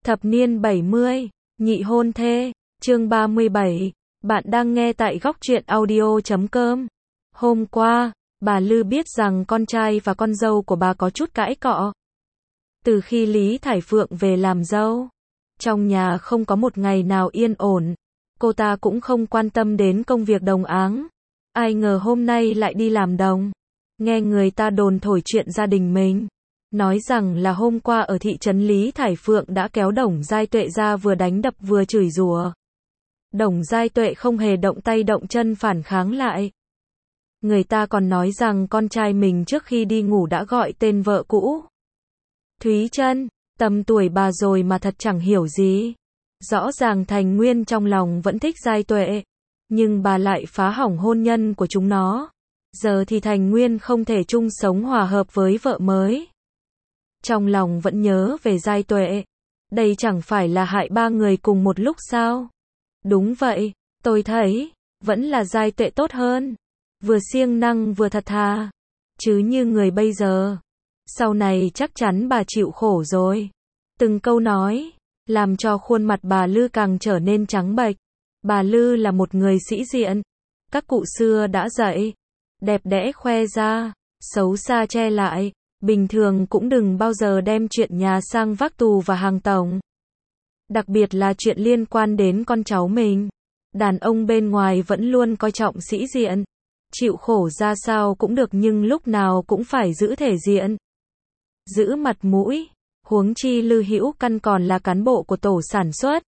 Thập niên 70, nhị hôn thê, chương 37, bạn đang nghe tại góc truyện audio.com. Hôm qua, bà Lư biết rằng con trai và con dâu của bà có chút cãi cọ. Từ khi Lý Thải Phượng về làm dâu, trong nhà không có một ngày nào yên ổn, cô ta cũng không quan tâm đến công việc đồng áng. Ai ngờ hôm nay lại đi làm đồng. Nghe người ta đồn thổi chuyện gia đình mình, nói rằng là hôm qua ở thị trấn Lý Thải Phượng đã kéo Đồng Giai Tuệ ra vừa đánh đập vừa chửi rủa. Đồng Giai Tuệ không hề động tay động chân phản kháng lại. Người ta còn nói rằng con trai mình trước khi đi ngủ đã gọi tên vợ cũ. Thúy Trân, tầm tuổi bà rồi mà thật chẳng hiểu gì. Rõ ràng Thành Nguyên trong lòng vẫn thích Giai Tuệ, nhưng bà lại phá hỏng hôn nhân của chúng nó. Giờ thì Thành Nguyên không thể chung sống hòa hợp với vợ mới. Trong lòng vẫn nhớ về Giai Tuệ. Đây chẳng phải là hại ba người cùng một lúc sao? Đúng vậy, tôi thấy, vẫn là Giai Tuệ tốt hơn. Vừa siêng năng vừa thật thà. Chứ như người bây giờ, sau này chắc chắn bà chịu khổ rồi. Từng câu nói, làm cho khuôn mặt bà Lư càng trở nên trắng bệch. Bà Lư là một người sĩ diện. Các cụ xưa đã dạy, đẹp đẽ khoe ra, xấu xa che lại. Bình thường cũng đừng bao giờ đem chuyện nhà sang vác tù và hàng tổng. Đặc biệt là chuyện liên quan đến con cháu mình. Đàn ông bên ngoài vẫn luôn coi trọng sĩ diện. Chịu khổ ra sao cũng được nhưng lúc nào cũng phải giữ thể diện. Giữ mặt mũi. Huống chi Lư Hữu Căn còn là cán bộ của tổ sản xuất.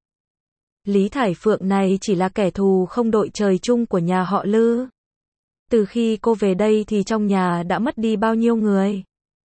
Lý Thải Phượng này chỉ là kẻ thù không đội trời chung của nhà họ Lư. Từ khi cô về đây thì trong nhà đã mất đi bao nhiêu người.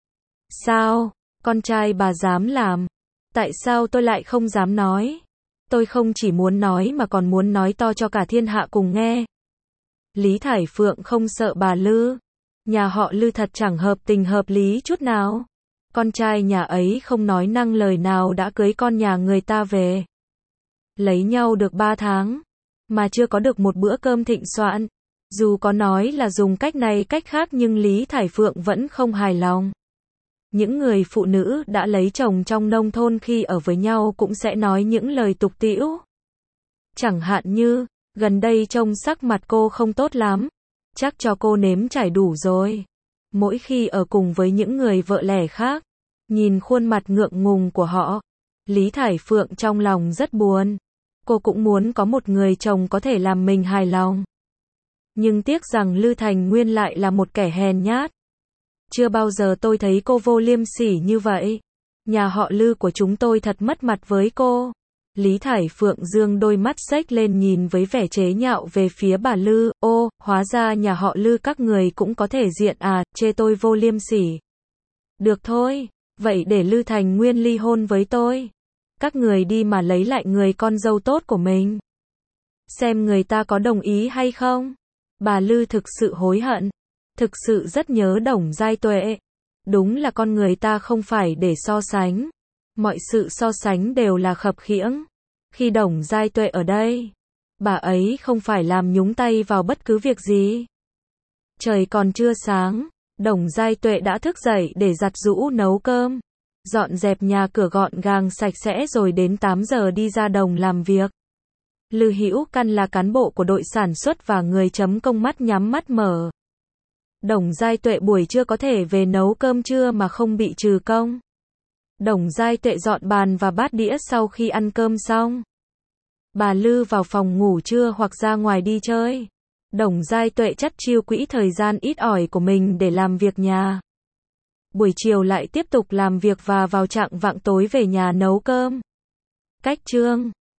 Sao? Con trai bà dám làm? Tại sao tôi lại không dám nói? Tôi không chỉ muốn nói mà còn muốn nói to cho cả thiên hạ cùng nghe. Lý Thải Phượng không sợ bà Lư. Nhà họ Lư thật chẳng hợp tình hợp lý chút nào. Con trai nhà ấy không nói năng lời nào đã cưới con nhà người ta về. Lấy nhau được 3 tháng, mà chưa có được một bữa cơm thịnh soạn. Dù có nói là dùng cách này cách khác nhưng Lý Thải Phượng vẫn không hài lòng. Những người phụ nữ đã lấy chồng trong nông thôn khi ở với nhau cũng sẽ nói những lời tục tĩu. Chẳng hạn như, gần đây trông sắc mặt cô không tốt lắm, chắc cho cô nếm trải đủ rồi. Mỗi khi ở cùng với những người vợ lẽ khác, nhìn khuôn mặt ngượng ngùng của họ, Lý Thải Phượng trong lòng rất buồn. Cô cũng muốn có một người chồng có thể làm mình hài lòng. Nhưng tiếc rằng Lư Thành Nguyên lại là một kẻ hèn nhát. Chưa bao giờ tôi thấy cô vô liêm sỉ như vậy. Nhà họ Lư của chúng tôi thật mất mặt với cô. Lý Thải Phượng dương đôi mắt xếch lên nhìn với vẻ chế nhạo về phía bà Lư. Ô, hóa ra nhà họ Lư các người cũng có thể diện à, chê tôi vô liêm sỉ. Được thôi, vậy để Lư Thành Nguyên ly hôn với tôi. Các người đi mà lấy lại người con dâu tốt của mình. Xem người ta có đồng ý hay không. Bà Lư thực sự hối hận. Thực sự rất nhớ Đồng Giai Tuệ. Đúng là con người ta không phải để so sánh. Mọi sự so sánh đều là khập khiễng. Khi Đồng Giai Tuệ ở đây, bà ấy không phải làm nhúng tay vào bất cứ việc gì. Trời còn chưa sáng, Đồng Giai Tuệ đã thức dậy để giặt giũ nấu cơm, dọn dẹp nhà cửa gọn gàng sạch sẽ rồi đến 8 giờ đi ra đồng làm việc. Lư Hữu Căn là cán bộ của đội sản xuất và người chấm công mắt nhắm mắt mở. Đồng Giai Tuệ buổi trưa có thể về nấu cơm trưa mà không bị trừ công. Đồng Giai Tuệ dọn bàn và bát đĩa sau khi ăn cơm xong. Bà Lư vào phòng ngủ trưa hoặc ra ngoài đi chơi. Đồng Giai Tuệ chắt chiu quỹ thời gian ít ỏi của mình để làm việc nhà. Buổi chiều lại tiếp tục làm việc và vào chạng vạng tối về nhà nấu cơm. Cách chương